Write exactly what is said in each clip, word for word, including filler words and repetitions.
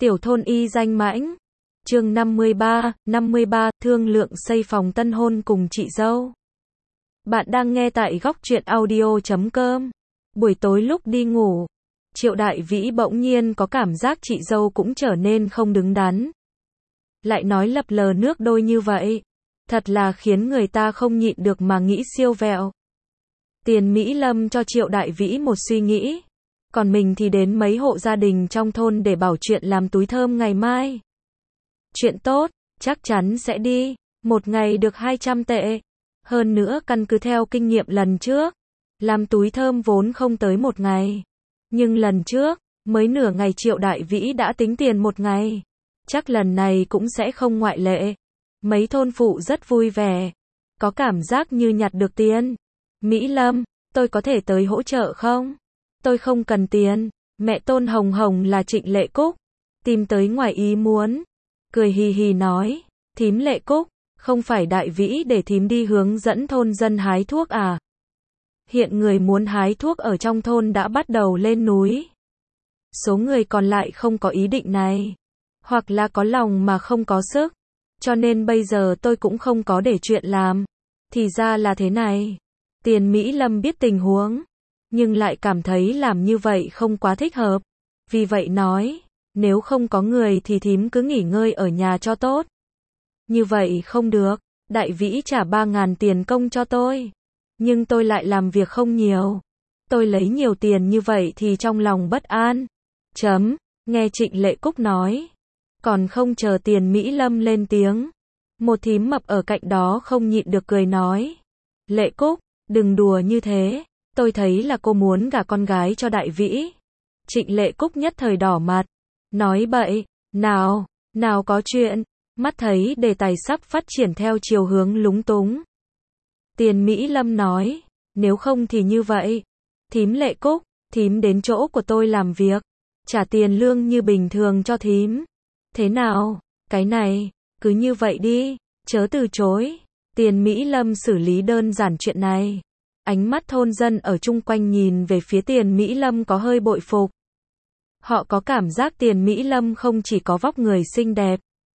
Tiểu thôn y danh mãnh. Chương năm mươi ba, năm mươi ba, thương lượng xây phòng tân hôn cùng chị dâu. Bạn đang nghe tại góc truyện audio chấm com. Buổi tối lúc đi ngủ, Triệu Đại Vĩ bỗng nhiên có cảm giác chị dâu cũng trở nên không đứng đắn. Lại nói lập lờ nước đôi như vậy, thật là khiến người ta không nhịn được mà nghĩ siêu vẹo. Tiền Mỹ Lâm cho Triệu Đại Vĩ một suy nghĩ, còn mình thì đến mấy hộ gia đình trong thôn để bảo chuyện làm túi thơm ngày mai. Chuyện tốt, chắc chắn sẽ đi, một ngày được hai trăm tệ. Hơn nữa căn cứ theo kinh nghiệm lần trước, làm túi thơm vốn không tới một ngày. Nhưng lần trước, mới nửa ngày Triệu Đại Vĩ đã tính tiền một ngày. Chắc lần này cũng sẽ không ngoại lệ. Mấy thôn phụ rất vui vẻ, có cảm giác như nhặt được tiền. Mỹ Lâm, tôi có thể tới hỗ trợ không? Tôi không cần tiền. Mẹ Tôn Hồng Hồng là Trịnh Lệ Cúc, tìm tới ngoài ý muốn. Cười hì hì nói, thím Lệ Cúc, không phải Đại Vĩ để thím đi hướng dẫn thôn dân hái thuốc à? Hiện người muốn hái thuốc ở trong thôn đã bắt đầu lên núi. Số người còn lại không có ý định này, hoặc là có lòng mà không có sức. Cho nên bây giờ tôi cũng không có để chuyện làm. Thì ra là thế này. Tiền Mỹ Lâm biết tình huống, nhưng lại cảm thấy làm như vậy không quá thích hợp. Vì vậy nói, nếu không có người thì thím cứ nghỉ ngơi ở nhà cho tốt. Như vậy không được, Đại Vĩ trả ba ngàn tiền công cho tôi. Nhưng tôi lại làm việc không nhiều. Tôi lấy nhiều tiền như vậy thì trong lòng bất an. Chấm, nghe Trịnh Lệ Cúc nói. Còn không chờ Tiền Mỹ Lâm lên tiếng. Một thím mập ở cạnh đó không nhịn được cười nói. Lệ Cúc, đừng đùa như thế. Tôi thấy là cô muốn gả con gái cho Đại Vĩ. Trịnh Lệ Cúc nhất thời đỏ mặt. Nói bậy, nào, nào có chuyện. Mắt thấy đề tài sắp phát triển theo chiều hướng lúng túng. Tiền Mỹ Lâm nói, nếu không thì như vậy. Thím Lệ Cúc, thím đến chỗ của tôi làm việc. Trả tiền lương như bình thường cho thím. Thế nào, cái này, cứ như vậy đi, chớ từ chối. Tiền Mỹ Lâm xử lý đơn giản chuyện này. Ánh mắt thôn dân ở chung quanh nhìn về phía Tiền Mỹ Lâm có hơi bội phục. Họ có cảm giác Tiền Mỹ Lâm không chỉ có vóc người xinh đẹp,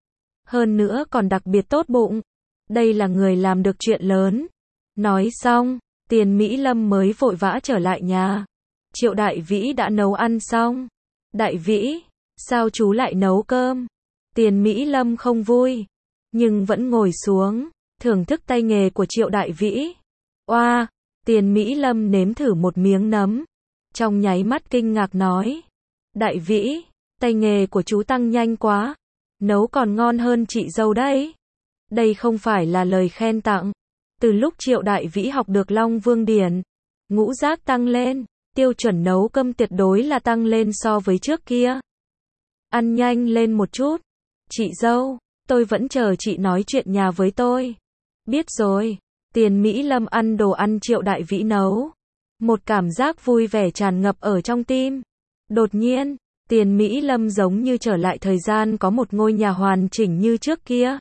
hơn nữa còn đặc biệt tốt bụng. Đây là người làm được chuyện lớn. Nói xong, Tiền Mỹ Lâm mới vội vã trở lại nhà. Triệu Đại Vĩ đã nấu ăn xong. Đại Vĩ, sao chú lại nấu cơm? Tiền Mỹ Lâm không vui, nhưng vẫn ngồi xuống, thưởng thức tay nghề của Triệu Đại Vĩ. Oa, Tiền Mỹ Lâm nếm thử một miếng nấm, trong nháy mắt kinh ngạc nói. Đại Vĩ, tay nghề của chú tăng nhanh quá, nấu còn ngon hơn chị dâu đấy. Đây không phải là lời khen tặng. Từ lúc Triệu Đại Vĩ học được Long Vương Điển, ngũ giác tăng lên, tiêu chuẩn nấu cơm tuyệt đối là tăng lên so với trước kia. Ăn nhanh lên một chút. Chị dâu, tôi vẫn chờ chị nói chuyện nhà với tôi. Biết rồi. Tiền Mỹ Lâm ăn đồ ăn Triệu Đại Vĩ nấu. Một cảm giác vui vẻ tràn ngập ở trong tim. Đột nhiên, Tiền Mỹ Lâm giống như trở lại thời gian có một ngôi nhà hoàn chỉnh như trước kia.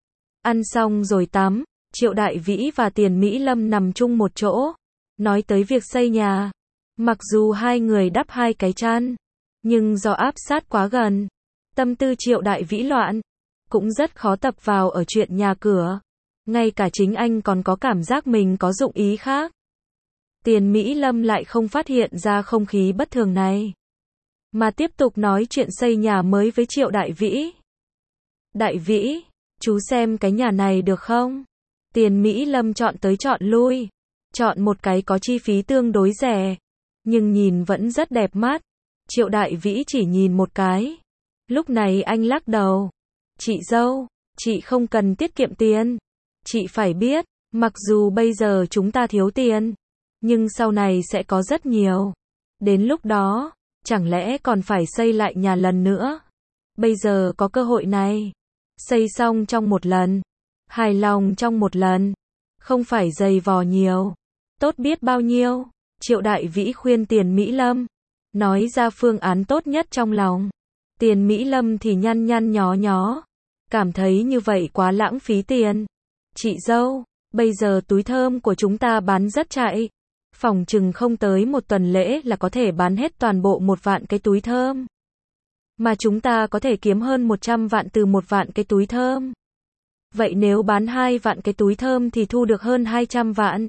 Ăn xong rồi tắm, Triệu Đại Vĩ và Tiền Mỹ Lâm nằm chung một chỗ, nói tới việc xây nhà. Mặc dù hai người đắp hai cái chăn, nhưng do áp sát quá gần, tâm tư Triệu Đại Vĩ loạn, cũng rất khó tập vào ở chuyện nhà cửa. Ngay cả chính anh còn có cảm giác mình có dụng ý khác. Tiền Mỹ Lâm lại không phát hiện ra không khí bất thường này, mà tiếp tục nói chuyện xây nhà mới với Triệu Đại Vĩ. Đại Vĩ, chú xem cái nhà này được không? Tiền Mỹ Lâm chọn tới chọn lui, chọn một cái có chi phí tương đối rẻ, nhưng nhìn vẫn rất đẹp mắt. Triệu Đại Vĩ chỉ nhìn một cái. Lúc này anh lắc đầu. Chị dâu, chị không cần tiết kiệm tiền. Chị phải biết, mặc dù bây giờ chúng ta thiếu tiền, nhưng sau này sẽ có rất nhiều. Đến lúc đó, chẳng lẽ còn phải xây lại nhà lần nữa? Bây giờ có cơ hội này. Xây xong trong một lần, hài lòng trong một lần, không phải dày vò nhiều. Tốt biết bao nhiêu. Triệu Đại Vĩ khuyên Tiền Mỹ Lâm, nói ra phương án tốt nhất trong lòng. Tiền Mỹ Lâm thì nhăn nhăn nhó nhó, cảm thấy như vậy quá lãng phí tiền. Chị dâu, bây giờ túi thơm của chúng ta bán rất chạy. Phòng chừng không tới một tuần lễ là có thể bán hết toàn bộ một vạn cái túi thơm. Mà chúng ta có thể kiếm hơn một trăm vạn từ một vạn cái túi thơm. Vậy nếu bán hai vạn cái túi thơm thì thu được hơn hai trăm vạn.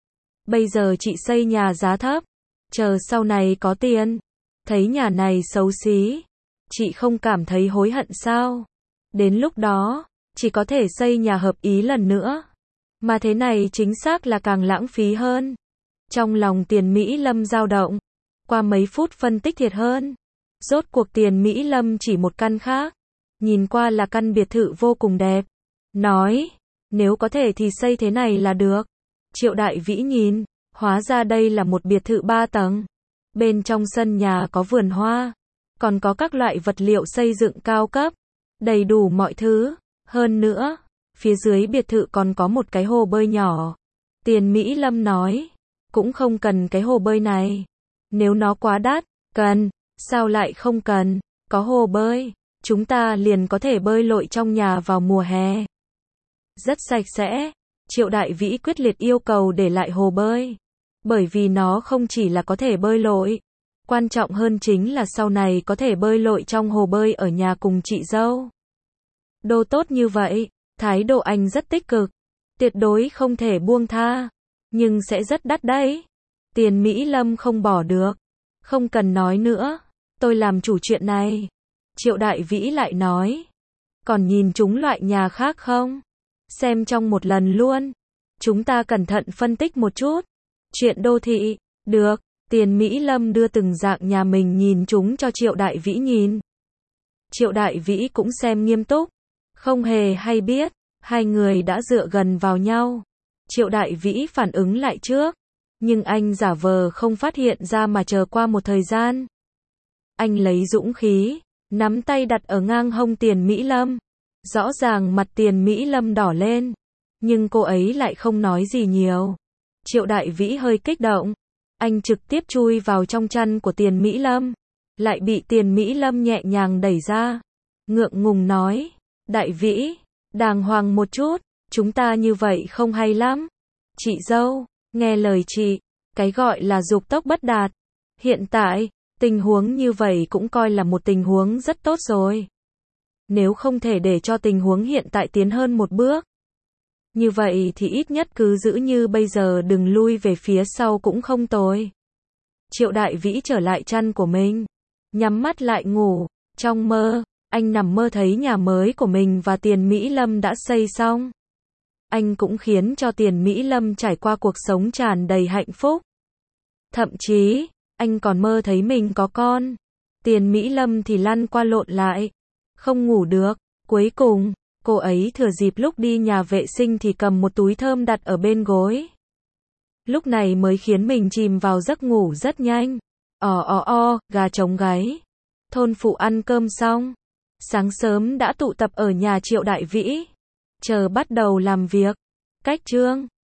Bây giờ chị xây nhà giá thấp, chờ sau này có tiền, thấy nhà này xấu xí, chị không cảm thấy hối hận sao? Đến lúc đó, chỉ có thể xây nhà hợp ý lần nữa. Mà thế này chính xác là càng lãng phí hơn. Trong lòng Tiền Mỹ Lâm dao động, qua mấy phút phân tích thiệt hơn. Rốt cuộc Tiền Mỹ Lâm chỉ một căn khác, nhìn qua là căn biệt thự vô cùng đẹp. Nói, nếu có thể thì xây thế này là được. Triệu Đại Vĩ nhìn, hóa ra đây là một biệt thự ba tầng. Bên trong sân nhà có vườn hoa, còn có các loại vật liệu xây dựng cao cấp, đầy đủ mọi thứ. Hơn nữa, phía dưới biệt thự còn có một cái hồ bơi nhỏ. Tiền Mỹ Lâm nói, cũng không cần cái hồ bơi này. Nếu nó quá đắt, cần, sao lại không cần, có hồ bơi, chúng ta liền có thể bơi lội trong nhà vào mùa hè. Rất sạch sẽ, Triệu Đại Vĩ quyết liệt yêu cầu để lại hồ bơi. Bởi vì nó không chỉ là có thể bơi lội, quan trọng hơn chính là sau này có thể bơi lội trong hồ bơi ở nhà cùng chị dâu. Đồ tốt như vậy, thái độ anh rất tích cực, tuyệt đối không thể buông tha, nhưng sẽ rất đắt đấy. Tiền Mỹ Lâm không bỏ được, không cần nói nữa, tôi làm chủ chuyện này. Triệu Đại Vĩ lại nói, còn nhìn chúng loại nhà khác không? Xem trong một lần luôn, chúng ta cẩn thận phân tích một chút. Chuyện đô thị, được, Tiền Mỹ Lâm đưa từng dạng nhà mình nhìn chúng cho Triệu Đại Vĩ nhìn. Triệu Đại Vĩ cũng xem nghiêm túc, không hề hay biết, hai người đã dựa gần vào nhau. Triệu Đại Vĩ phản ứng lại trước, nhưng anh giả vờ không phát hiện ra mà chờ qua một thời gian. Anh lấy dũng khí, nắm tay đặt ở ngang hông Tiền Mỹ Lâm. Rõ ràng mặt Tiền Mỹ Lâm đỏ lên, nhưng cô ấy lại không nói gì nhiều. Triệu Đại Vĩ hơi kích động, anh trực tiếp chui vào trong chăn của Tiền Mỹ Lâm, lại bị Tiền Mỹ Lâm nhẹ nhàng đẩy ra. Ngượng ngùng nói, Đại Vĩ, đàng hoàng một chút, chúng ta như vậy không hay lắm. Chị dâu, nghe lời chị, cái gọi là dục tốc bất đạt. Hiện tại, tình huống như vậy cũng coi là một tình huống rất tốt rồi. Nếu không thể để cho tình huống hiện tại tiến hơn một bước, như vậy thì ít nhất cứ giữ như bây giờ, đừng lui về phía sau cũng không tồi. Triệu Đại Vĩ trở lại chăn của mình, nhắm mắt lại ngủ. Trong mơ, anh nằm mơ thấy nhà mới của mình và Tiền Mỹ Lâm đã xây xong. Anh cũng khiến cho Tiền Mỹ Lâm trải qua cuộc sống tràn đầy hạnh phúc. Thậm chí, anh còn mơ thấy mình có con. Tiền Mỹ Lâm thì lăn qua lộn lại, không ngủ được. Cuối cùng, cô ấy thừa dịp lúc đi nhà vệ sinh thì cầm một túi thơm đặt ở bên gối. Lúc này mới khiến mình chìm vào giấc ngủ rất nhanh. Ò ò o, gà trống gáy. Thôn phụ ăn cơm xong, sáng sớm đã tụ tập ở nhà Triệu Đại Vĩ, chờ bắt đầu làm việc. Cách chương